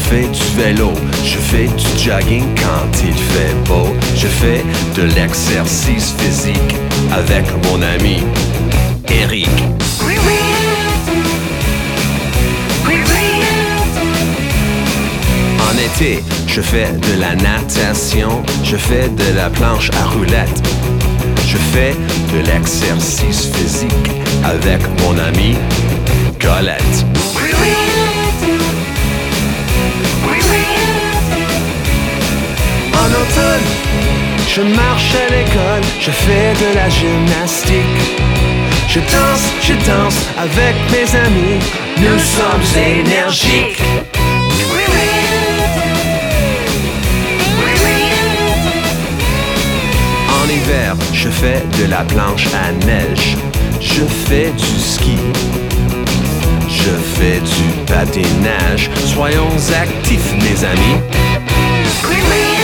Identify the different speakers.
Speaker 1: fais du vélo, je fais du jogging quand il fait beau. Je fais de l'exercice physique avec mon ami Eric. En été, je fais de la natation, je fais de la planche à roulettes. Je fais de l'exercice physique avec mon ami Colette. En automne, je marche à l'école, je fais de la gymnastique. Je danse avec mes amis, nous sommes énergiques. En hiver, je fais de la planche à neige. Je fais du ski. Je fais du patinage. Soyons actifs, mes amis.